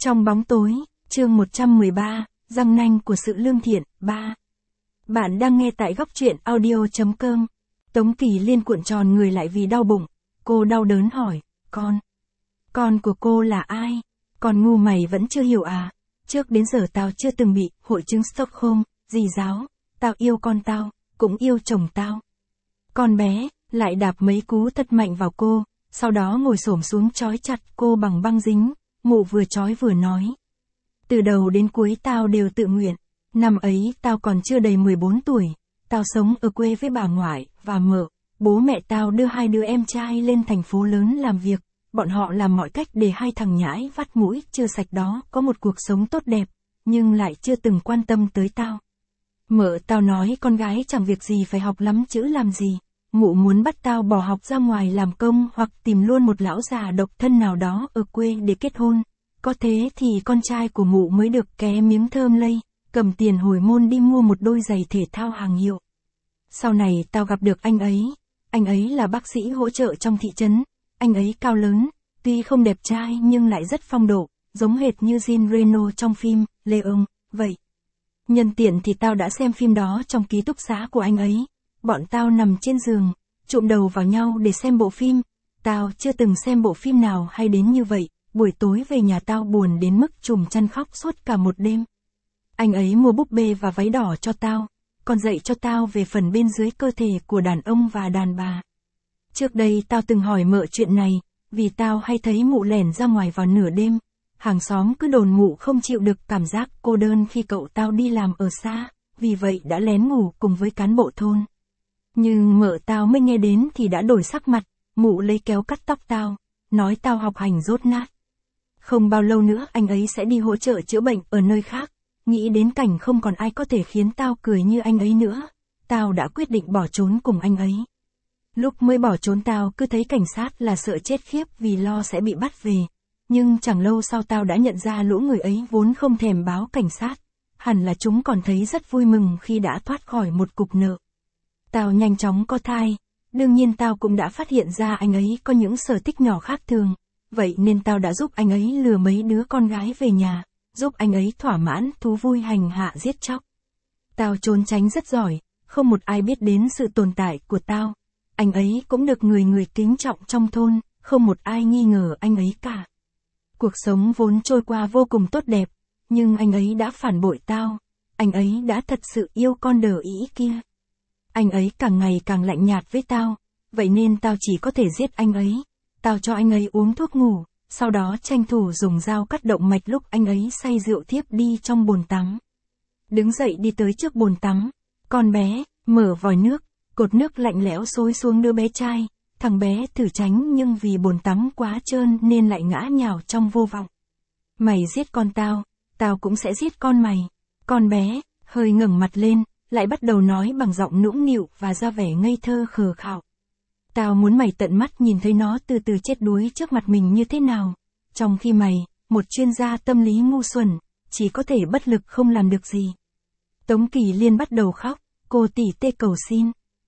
Trong bóng tối, chương 113, răng nanh của sự lương thiện, 3. Bạn đang nghe tại góc truyện audio.com. Tống Kỳ Liên cuộn tròn người lại vì đau bụng. Cô đau đớn hỏi, con của cô là ai? Con ngu mày vẫn chưa hiểu à? Trước đến giờ tao chưa từng bị hội chứng Stockholm, dì giáo. Tao yêu con tao, cũng yêu chồng tao. Con bé, lại đạp mấy cú thật mạnh vào cô, sau đó ngồi xổm xuống trói chặt cô bằng băng dính. Mụ vừa trói vừa nói. Từ đầu đến cuối tao đều tự nguyện. Năm ấy tao còn chưa đầy 14 tuổi. Tao sống ở quê với bà ngoại và mợ. Bố mẹ tao đưa hai đứa em trai lên thành phố lớn làm việc. Bọn họ làm mọi cách để hai thằng nhãi vắt mũi chưa sạch đó có một cuộc sống tốt đẹp, nhưng lại chưa từng quan tâm tới tao. Mợ tao nói con gái chẳng việc gì phải học lắm chữ làm gì. Mụ muốn bắt tao bỏ học ra ngoài làm công hoặc tìm luôn một lão già độc thân nào đó ở quê để kết hôn. Có thế thì con trai của mụ mới được ké miếng thơm lây, cầm tiền hồi môn đi mua một đôi giày thể thao hàng hiệu. Sau này tao gặp được anh ấy là bác sĩ hỗ trợ trong thị trấn, anh ấy cao lớn, tuy không đẹp trai nhưng lại rất phong độ, giống hệt như Jean Reno trong phim Leon, vậy. Nhân tiện thì tao đã xem phim đó trong ký túc xá của anh ấy, bọn tao nằm trên giường, chụm đầu vào nhau để xem bộ phim, tao chưa từng xem bộ phim nào hay đến như vậy. Buổi tối về nhà tao buồn đến mức trùm chăn khóc suốt cả một đêm. Anh ấy mua búp bê và váy đỏ cho tao, còn dạy cho tao về phần bên dưới cơ thể của đàn ông và đàn bà. Trước đây tao từng hỏi mợ chuyện này, vì tao hay thấy mụ lẻn ra ngoài vào nửa đêm. Hàng xóm cứ đồn mụ không chịu được cảm giác cô đơn khi cậu tao đi làm ở xa, vì vậy đã lén ngủ cùng với cán bộ thôn. Nhưng mợ tao mới nghe đến thì đã đổi sắc mặt, mụ lấy kéo cắt tóc tao, nói tao học hành dốt nát. Không bao lâu nữa anh ấy sẽ đi hỗ trợ chữa bệnh ở nơi khác, nghĩ đến cảnh không còn ai có thể khiến tao cười như anh ấy nữa, tao đã quyết định bỏ trốn cùng anh ấy. Lúc mới bỏ trốn tao cứ thấy cảnh sát là sợ chết khiếp vì lo sẽ bị bắt về, nhưng chẳng lâu sau tao đã nhận ra lũ người ấy vốn không thèm báo cảnh sát, hẳn là chúng còn thấy rất vui mừng khi đã thoát khỏi một cục nợ. Tao nhanh chóng có thai, đương nhiên tao cũng đã phát hiện ra anh ấy có những sở thích nhỏ khác thường. Vậy nên tao đã giúp anh ấy lừa mấy đứa con gái về nhà, giúp anh ấy thỏa mãn thú vui hành hạ giết chóc. Tao trốn tránh rất giỏi, không một ai biết đến sự tồn tại của tao. Anh ấy cũng được người người kính trọng trong thôn, không một ai nghi ngờ anh ấy cả. Cuộc sống vốn trôi qua vô cùng tốt đẹp, nhưng anh ấy đã phản bội tao. Anh ấy đã thật sự yêu con đờ ĩ kia. Anh ấy càng ngày càng lạnh nhạt với tao, vậy nên tao chỉ có thể giết anh ấy. Tao cho anh ấy uống thuốc ngủ, sau đó tranh thủ dùng dao cắt động mạch lúc anh ấy say rượu thiếp đi trong bồn tắm. Đứng dậy đi tới trước bồn tắm, con bé, mở vòi nước, cột nước lạnh lẽo xối xuống đứa bé trai, thằng bé thử tránh nhưng vì bồn tắm quá trơn nên lại ngã nhào trong vô vọng. Mày giết con tao, tao cũng sẽ giết con mày. Con bé, hơi ngẩng mặt lên, lại bắt đầu nói bằng giọng nũng nịu và ra vẻ ngây thơ khờ khạo. Tao muốn mày tận mắt nhìn thấy nó từ từ chết đuối trước mặt mình như thế nào, trong khi mày, một chuyên gia tâm lý ngu xuẩn, chỉ có thể bất lực không làm được gì. Tống Kỳ Liên bắt đầu khóc, cô tỉ tê cầu xin.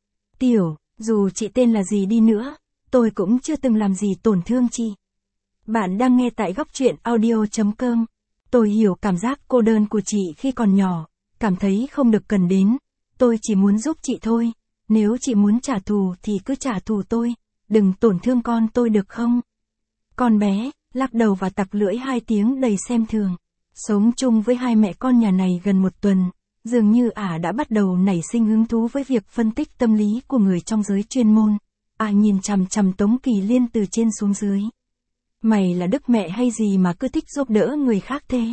Tiểu, dù chị tên là gì đi nữa, tôi cũng chưa từng làm gì tổn thương chị. Bạn đang nghe tại góc truyện audio.com. Tôi hiểu cảm giác cô đơn của chị khi còn nhỏ, cảm thấy không được cần đến. Tôi chỉ muốn giúp chị thôi. Nếu chị muốn trả thù thì cứ trả thù tôi, đừng tổn thương con tôi được không? Con bé, lắc đầu và tặc lưỡi 2 tiếng đầy xem thường. Sống chung với hai mẹ con nhà này gần 1 tuần, dường như đã bắt đầu nảy sinh hứng thú với việc phân tích tâm lý của người trong giới chuyên môn. Nhìn chằm chằm Tống Kỳ Liên từ trên xuống dưới. Mày là đức mẹ hay gì mà cứ thích giúp đỡ người khác thế?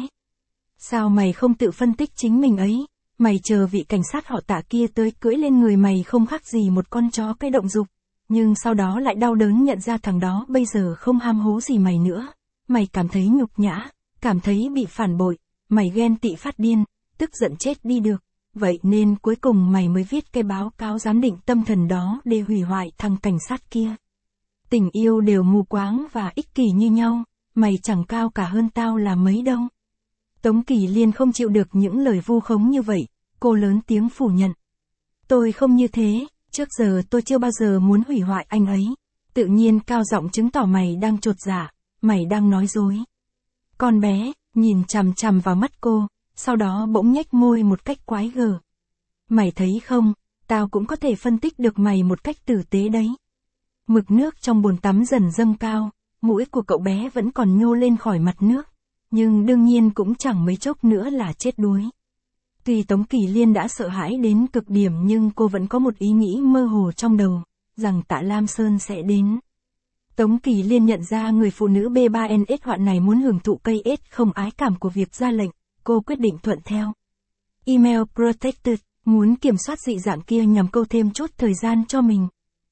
Sao mày không tự phân tích chính mình ấy? Mày chờ vị cảnh sát họ Tạ kia tới cưỡi lên người mày không khác gì một con chó cái động dục, nhưng sau đó lại đau đớn nhận ra thằng đó bây giờ không ham hố gì mày nữa. Mày cảm thấy nhục nhã, cảm thấy bị phản bội, mày ghen tị phát điên, tức giận chết đi được. Vậy nên cuối cùng mày mới viết cái báo cáo giám định tâm thần đó để hủy hoại thằng cảnh sát kia. Tình yêu đều mù quáng và ích kỷ như nhau, mày chẳng cao cả hơn tao là mấy đâu. Tống Kỳ Liên không chịu được những lời vu khống như vậy, cô lớn tiếng phủ nhận. Tôi không như thế, trước giờ tôi chưa bao giờ muốn hủy hoại anh ấy. Tự nhiên cao giọng chứng tỏ mày đang chột dạ, mày đang nói dối. Con bé, nhìn chằm chằm vào mắt cô, sau đó bỗng nhếch môi một cách quái gở. Mày thấy không, tao cũng có thể phân tích được mày một cách tử tế đấy. Mực nước trong bồn tắm dần dâng cao, mũi của cậu bé vẫn còn nhô lên khỏi mặt nước, nhưng đương nhiên cũng chẳng mấy chốc nữa là chết đuối. Tuy Tống Kỳ Liên đã sợ hãi đến cực điểm nhưng cô vẫn có một ý nghĩ mơ hồ trong đầu, rằng Tạ Lam Sơn sẽ đến. Tống Kỳ Liên nhận ra người phụ nữ B3NS hoạn này muốn hưởng thụ cây ết không ái cảm của việc ra lệnh, cô quyết định thuận theo. Email Protected, muốn kiểm soát dị dạng kia nhằm câu thêm chút thời gian cho mình.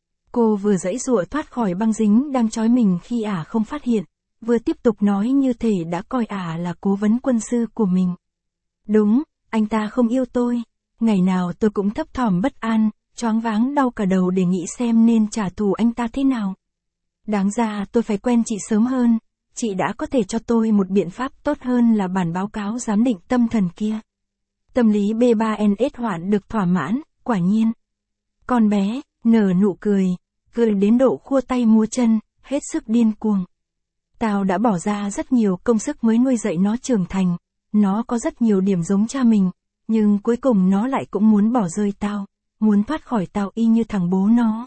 Cô vừa giãy giụa thoát khỏi băng dính đang trói mình khi ả không phát hiện, vừa tiếp tục nói như thể đã coi ả là cố vấn quân sư của mình. Đúng, anh ta không yêu tôi. Ngày nào tôi cũng thấp thỏm bất an, choáng váng đau cả đầu để nghĩ xem nên trả thù anh ta thế nào. Đáng ra tôi phải quen chị sớm hơn, chị đã có thể cho tôi một biện pháp tốt hơn là bản báo cáo giám định tâm thần kia. Tâm lý B3NS hoạn được thỏa mãn, quả nhiên. Con bé, nở nụ cười đến độ khua tay múa chân, hết sức điên cuồng. Tao đã bỏ ra rất nhiều công sức mới nuôi dạy nó trưởng thành, nó có rất nhiều điểm giống cha mình, nhưng cuối cùng nó lại cũng muốn bỏ rơi tao, muốn thoát khỏi tao y như thằng bố nó.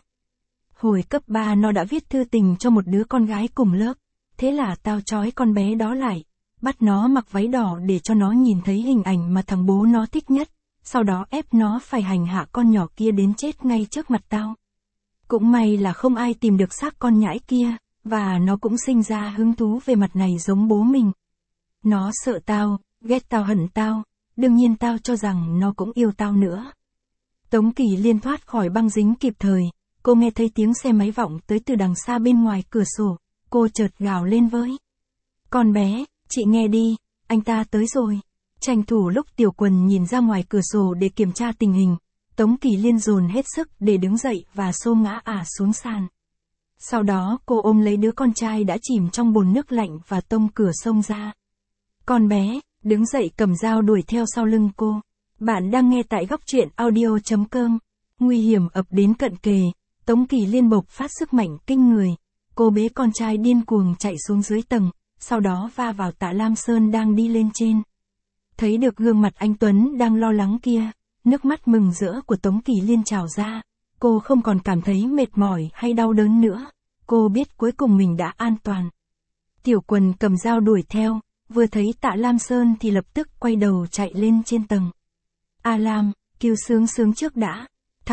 Hồi cấp 3 nó đã viết thư tình cho một đứa con gái cùng lớp, thế là tao trói con bé đó lại, bắt nó mặc váy đỏ để cho nó nhìn thấy hình ảnh mà thằng bố nó thích nhất, sau đó ép nó phải hành hạ con nhỏ kia đến chết ngay trước mặt tao. Cũng may là không ai tìm được xác con nhãi kia, và nó cũng sinh ra hứng thú về mặt này giống bố mình. Nó sợ tao, ghét tao hận tao, đương nhiên tao cho rằng nó cũng yêu tao nữa. Tống Kỳ Liên thoát khỏi băng dính kịp thời, cô nghe thấy tiếng xe máy vọng tới từ đằng xa bên ngoài cửa sổ, cô chợt gào lên với. Con bé, chị nghe đi, anh ta tới rồi. Tranh thủ lúc Tiểu Quần nhìn ra ngoài cửa sổ để kiểm tra tình hình, Tống Kỳ Liên dồn hết sức để đứng dậy và xô ngã ả xuống sàn. Sau đó cô ôm lấy đứa con trai đã chìm trong bồn nước lạnh và tông cửa xông ra. Con bé, đứng dậy cầm dao đuổi theo sau lưng cô. Bạn đang nghe tại Góc Truyện Audio.com. Nguy hiểm ập đến cận kề, Tống Kỳ Liên bộc phát sức mạnh kinh người. Cô bế con trai điên cuồng chạy xuống dưới tầng, sau đó va vào Tạ Lam Sơn đang đi lên trên. Thấy được gương mặt anh Tuấn đang lo lắng kia, nước mắt mừng rỡ của Tống Kỳ Liên trào ra. Cô không còn cảm thấy mệt mỏi hay đau đớn nữa. Cô biết cuối cùng mình đã an toàn. Tiểu Quần cầm dao đuổi theo, vừa thấy Tạ Lam Sơn thì lập tức quay đầu chạy lên trên tầng. A Lam, cứu Sướng trước đã.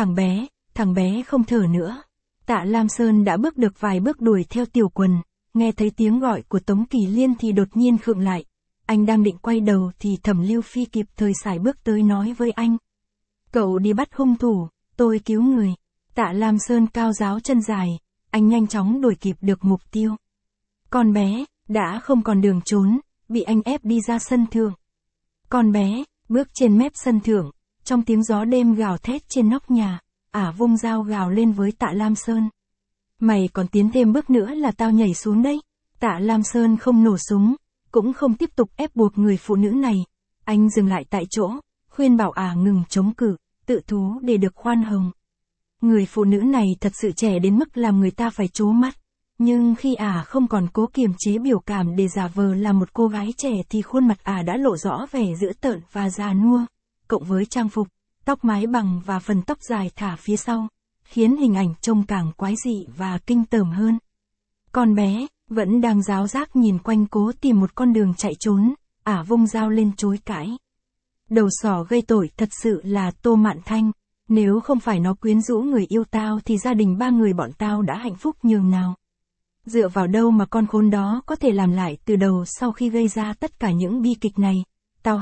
Thằng bé không thở nữa. Tạ Lam Sơn đã bước được vài bước đuổi theo Tiểu Quần, nghe thấy tiếng gọi của Tống Kỳ Liên thì đột nhiên khựng lại. Anh đang định quay đầu thì Thẩm Lưu Phi kịp thời sải bước tới nói với anh. Cậu đi bắt hung thủ, tôi cứu người. Tạ Lam Sơn cao ráo chân dài, anh nhanh chóng đuổi kịp được mục tiêu. Con bé, đã không còn đường trốn, bị anh ép đi ra sân thượng. Con bé, bước trên mép sân thượng, trong tiếng gió đêm gào thét trên nóc nhà, ả vung dao gào lên với Tạ Lam Sơn. Mày còn tiến thêm bước nữa là tao nhảy xuống đấy. Tạ Lam Sơn không nổ súng, cũng không tiếp tục ép buộc người phụ nữ này. Anh dừng lại tại chỗ, khuyên bảo ả ngừng chống cự, tự thú để được khoan hồng. Người phụ nữ này thật sự trẻ đến mức làm người ta phải trố mắt. Nhưng khi ả không còn cố kiềm chế biểu cảm để giả vờ là một cô gái trẻ thì khuôn mặt ả đã lộ rõ vẻ dữ tợn và già nua, cộng với trang phục, tóc mái bằng và phần tóc dài thả phía sau, khiến hình ảnh trông càng quái dị và kinh tởm hơn. Con bé, vẫn đang ráo rác nhìn quanh cố tìm một con đường chạy trốn, ả vung dao lên chối cãi. Đầu sỏ gây tội thật sự là Tô Mạn Thanh, nếu không phải nó quyến rũ người yêu tao thì gia đình 3 người bọn tao đã hạnh phúc nhường nào. Dựa vào đâu mà con khốn đó có thể làm lại từ đầu sau khi gây ra tất cả những bi kịch này. Tao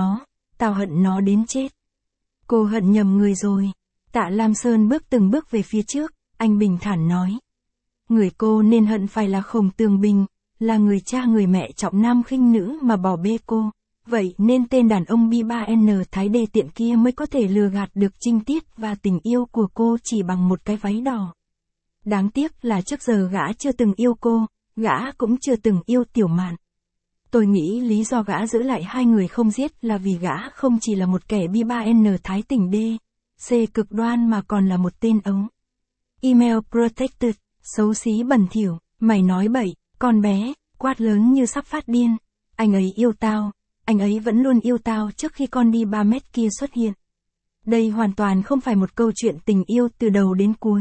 hận nó đến chết. Cô hận nhầm người rồi. Tạ Lam Sơn bước từng bước về phía trước, anh bình thản nói. Người cô nên hận phải là Khổng Tường Bình, là người cha người mẹ trọng nam khinh nữ mà bỏ bê cô. Vậy nên tên đàn ông B3N thái đê tiện kia mới có thể lừa gạt được trinh tiết và tình yêu của cô chỉ bằng một cái váy đỏ. Đáng tiếc là trước giờ gã chưa từng yêu cô, gã cũng chưa từng yêu Tiểu Mạn. Tôi nghĩ lý do gã giữ lại 2 người không giết là vì gã không chỉ là một kẻ B3N thái tình đê, C cực đoan mà còn là một tên ấu. Email Protected, xấu xí bẩn thỉu, mày nói bậy, con bé, quát lớn như sắp phát điên. Anh ấy yêu tao, anh ấy vẫn luôn yêu tao trước khi con đi 3 mét kia xuất hiện. Đây hoàn toàn không phải một câu chuyện tình yêu từ đầu đến cuối.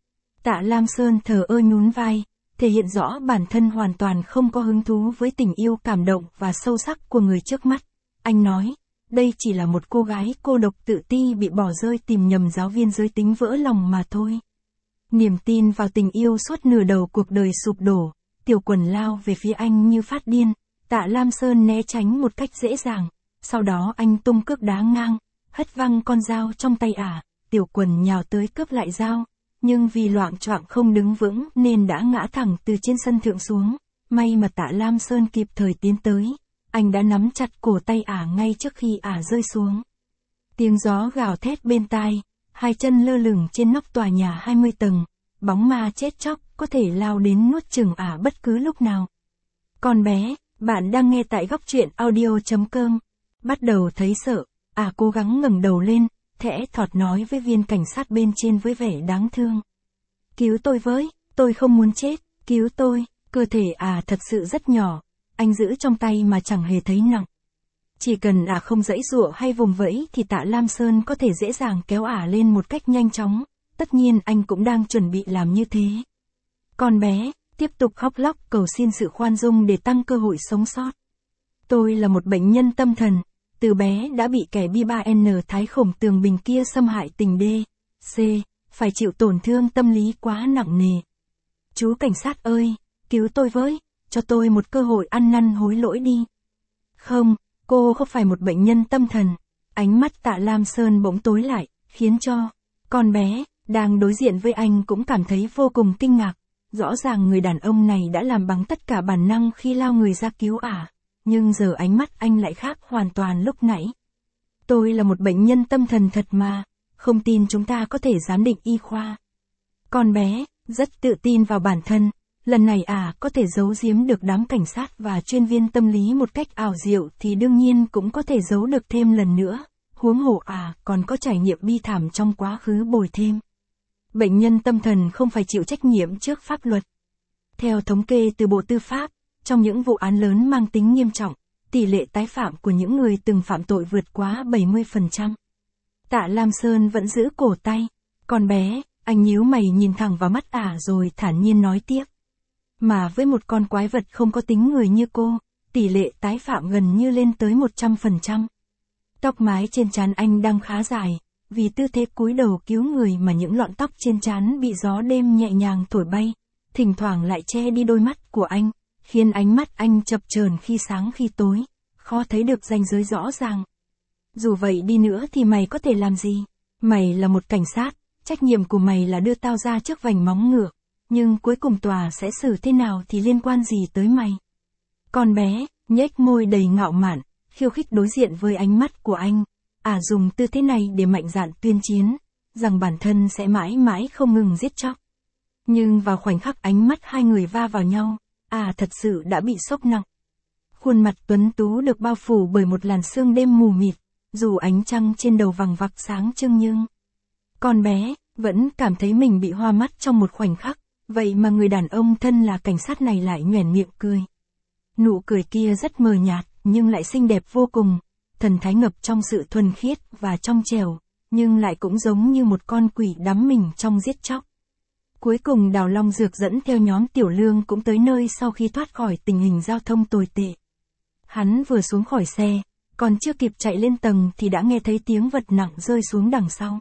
Tạ Lam Sơn thờ ơ nhún vai, thể hiện rõ bản thân hoàn toàn không có hứng thú với tình yêu cảm động và sâu sắc của người trước mắt. Anh nói, đây chỉ là một cô gái cô độc tự ti bị bỏ rơi tìm nhầm giáo viên giới tính vỡ lòng mà thôi. Niềm tin vào tình yêu suốt nửa đầu cuộc đời sụp đổ, Tiểu Quần lao về phía anh như phát điên. Tạ Lam Sơn né tránh một cách dễ dàng, sau đó anh tung cước đá ngang, hất văng con dao trong tay ả. Tiểu Quần nhào tới cướp lại dao, nhưng vì loạng choạng không đứng vững nên đã ngã thẳng từ trên sân thượng xuống. May mà Tạ Lam Sơn kịp thời tiến tới, anh đã nắm chặt cổ tay ả ngay trước khi ả rơi xuống. Tiếng gió gào thét bên tai, hai chân lơ lửng trên nóc tòa nhà 20 tầng, bóng ma chết chóc có thể lao đến nuốt chửng ả bất cứ lúc nào. Con bé, bạn đang nghe tại góc truyện audio.com. Bắt đầu thấy sợ, ả cố gắng ngẩng đầu lên, thẽ thọt nói với viên cảnh sát bên trên với vẻ đáng thương. Cứu tôi với, tôi không muốn chết, cứu tôi. Cơ thể ả thật sự rất nhỏ, anh giữ trong tay mà chẳng hề thấy nặng. Chỉ cần ả không giãy giụa hay vùng vẫy thì Tạ Lam Sơn có thể dễ dàng kéo ả lên một cách nhanh chóng, tất nhiên anh cũng đang chuẩn bị làm như thế. Con bé, tiếp tục khóc lóc cầu xin sự khoan dung để tăng cơ hội sống sót. Tôi là một bệnh nhân tâm thần, từ bé đã bị kẻ B3N Thái Khổng Tường Bình kia xâm hại tình D, C, phải chịu tổn thương tâm lý quá nặng nề. Chú cảnh sát ơi, cứu tôi với, cho tôi một cơ hội ăn năn hối lỗi đi. Không, cô không phải một bệnh nhân tâm thần. Ánh mắt Tạ Lam Sơn bỗng tối lại, khiến cho con bé đang đối diện với anh cũng cảm thấy vô cùng kinh ngạc. Rõ ràng người đàn ông này đã làm bằng tất cả bản năng khi lao người ra cứu ả, nhưng giờ ánh mắt anh lại khác hoàn toàn lúc nãy. Tôi là một bệnh nhân tâm thần thật mà, không tin chúng ta có thể giám định y khoa. Con bé rất tự tin vào bản thân, lần này ả có thể giấu giếm được đám cảnh sát và chuyên viên tâm lý một cách ảo diệu thì đương nhiên cũng có thể giấu được thêm lần nữa, huống hồ ả còn có trải nghiệm bi thảm trong quá khứ bồi thêm. Bệnh nhân tâm thần không phải chịu trách nhiệm trước pháp luật. Theo thống kê từ Bộ Tư pháp, trong những vụ án lớn mang tính nghiêm trọng, tỷ lệ tái phạm của những người từng phạm tội vượt quá 70%. Tạ Lam Sơn vẫn giữ cổ tay. Con bé, anh nhíu mày nhìn thẳng vào mắt ả rồi thản nhiên nói tiếp. Mà với một con quái vật không có tính người như cô, tỷ lệ tái phạm gần như lên tới 100%. Tóc mái trên trán anh đang khá dài, vì tư thế cúi đầu cứu người mà những lọn tóc trên trán bị gió đêm nhẹ nhàng thổi bay, thỉnh thoảng lại che đi đôi mắt của anh, khiến ánh mắt anh chập chờn khi sáng khi tối, khó thấy được ranh giới rõ ràng. Dù vậy đi nữa thì mày có thể làm gì? Mày là một cảnh sát, trách nhiệm của mày là đưa tao ra trước vành móng ngựa, nhưng cuối cùng tòa sẽ xử thế nào thì liên quan gì tới mày? Con bé, nhếch môi đầy ngạo mạn, khiêu khích đối diện với ánh mắt của anh. Ả dùng tư thế này để mạnh dạn tuyên chiến, rằng bản thân sẽ mãi mãi không ngừng giết chóc. Nhưng vào khoảnh khắc ánh mắt hai người va vào nhau, ả thật sự đã bị sốc nặng. Khuôn mặt tuấn tú được bao phủ bởi một làn sương đêm mù mịt, dù ánh trăng trên đầu vằng vặc sáng trưng nhưng con bé vẫn cảm thấy mình bị hoa mắt trong một khoảnh khắc, vậy mà người đàn ông thân là cảnh sát này lại nhoẻn miệng cười. Nụ cười kia rất mờ nhạt, nhưng lại xinh đẹp vô cùng, thần thái ngập trong sự thuần khiết và trong trẻo, nhưng lại cũng giống như một con quỷ đắm mình trong giết chóc. Cuối cùng Đào Long Dược dẫn theo nhóm Tiểu Lương cũng tới nơi sau khi thoát khỏi tình hình giao thông tồi tệ. Hắn vừa xuống khỏi xe, còn chưa kịp chạy lên tầng thì đã nghe thấy tiếng vật nặng rơi xuống đằng sau.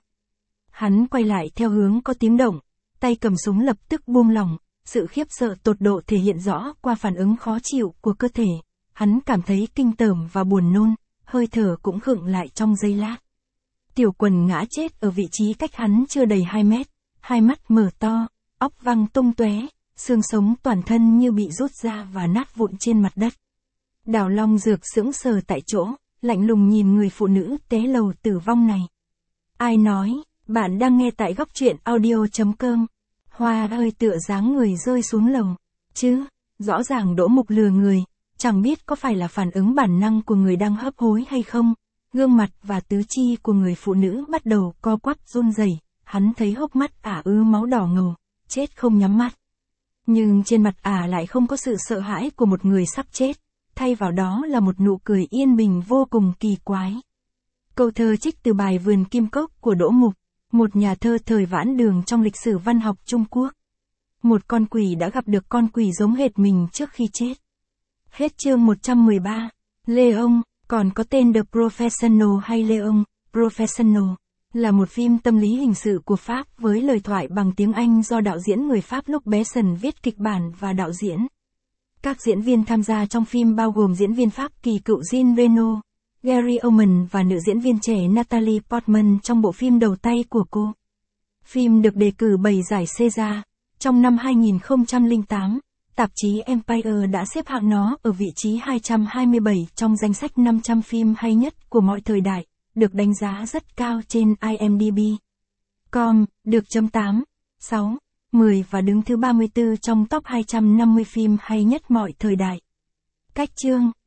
Hắn quay lại theo hướng có tiếng động, tay cầm súng lập tức buông lỏng, sự khiếp sợ tột độ thể hiện rõ qua phản ứng khó chịu của cơ thể. Hắn cảm thấy kinh tởm và buồn nôn, hơi thở cũng khựng lại trong giây lát. Tiểu Quần ngã chết ở vị trí cách hắn chưa đầy 2 mét, hai mắt mở to, óc văng tung tóe, xương sống toàn thân như bị rút ra và nát vụn trên mặt đất. Đào Long Dược sững sờ tại chỗ, lạnh lùng nhìn người phụ nữ té lầu tử vong này. Ai nói, bạn đang nghe tại góc truyện audio.com. Hoa ơi tựa dáng người rơi xuống lầu. Chứ, rõ ràng Đỗ Mục lừa người, chẳng biết có phải là phản ứng bản năng của người đang hấp hối hay không. Gương mặt và tứ chi của người phụ nữ bắt đầu co quắp run rẩy, hắn thấy hốc mắt ả ứ máu đỏ ngầu, chết không nhắm mắt. Nhưng trên mặt ả lại không có sự sợ hãi của một người sắp chết, thay vào đó là một nụ cười yên bình vô cùng kỳ quái. Câu thơ trích từ bài Vườn Kim Cốc của Đỗ Mục, một nhà thơ thời Vãn Đường trong lịch sử văn học Trung Quốc. Một con quỷ đã gặp được con quỷ giống hệt mình trước khi chết. Hết chương 113. Leon, còn có tên The Professional hay Leon, Professional, là một phim tâm lý hình sự của Pháp với lời thoại bằng tiếng Anh do đạo diễn người Pháp Luc Besson viết kịch bản và đạo diễn. Các diễn viên tham gia trong phim bao gồm diễn viên Pháp kỳ cựu Jean Reno, Gary Oldman và nữ diễn viên trẻ Natalie Portman trong bộ phim đầu tay của cô. Phim được đề cử 7 giải César. Trong năm 2008, tạp chí Empire đã xếp hạng nó ở vị trí 227 trong danh sách 500 phim hay nhất của mọi thời đại, được đánh giá rất cao trên IMDb. Được chấm 8, 6, 10 và đứng thứ 34 trong top 250 phim hay nhất mọi thời đại. Cách chương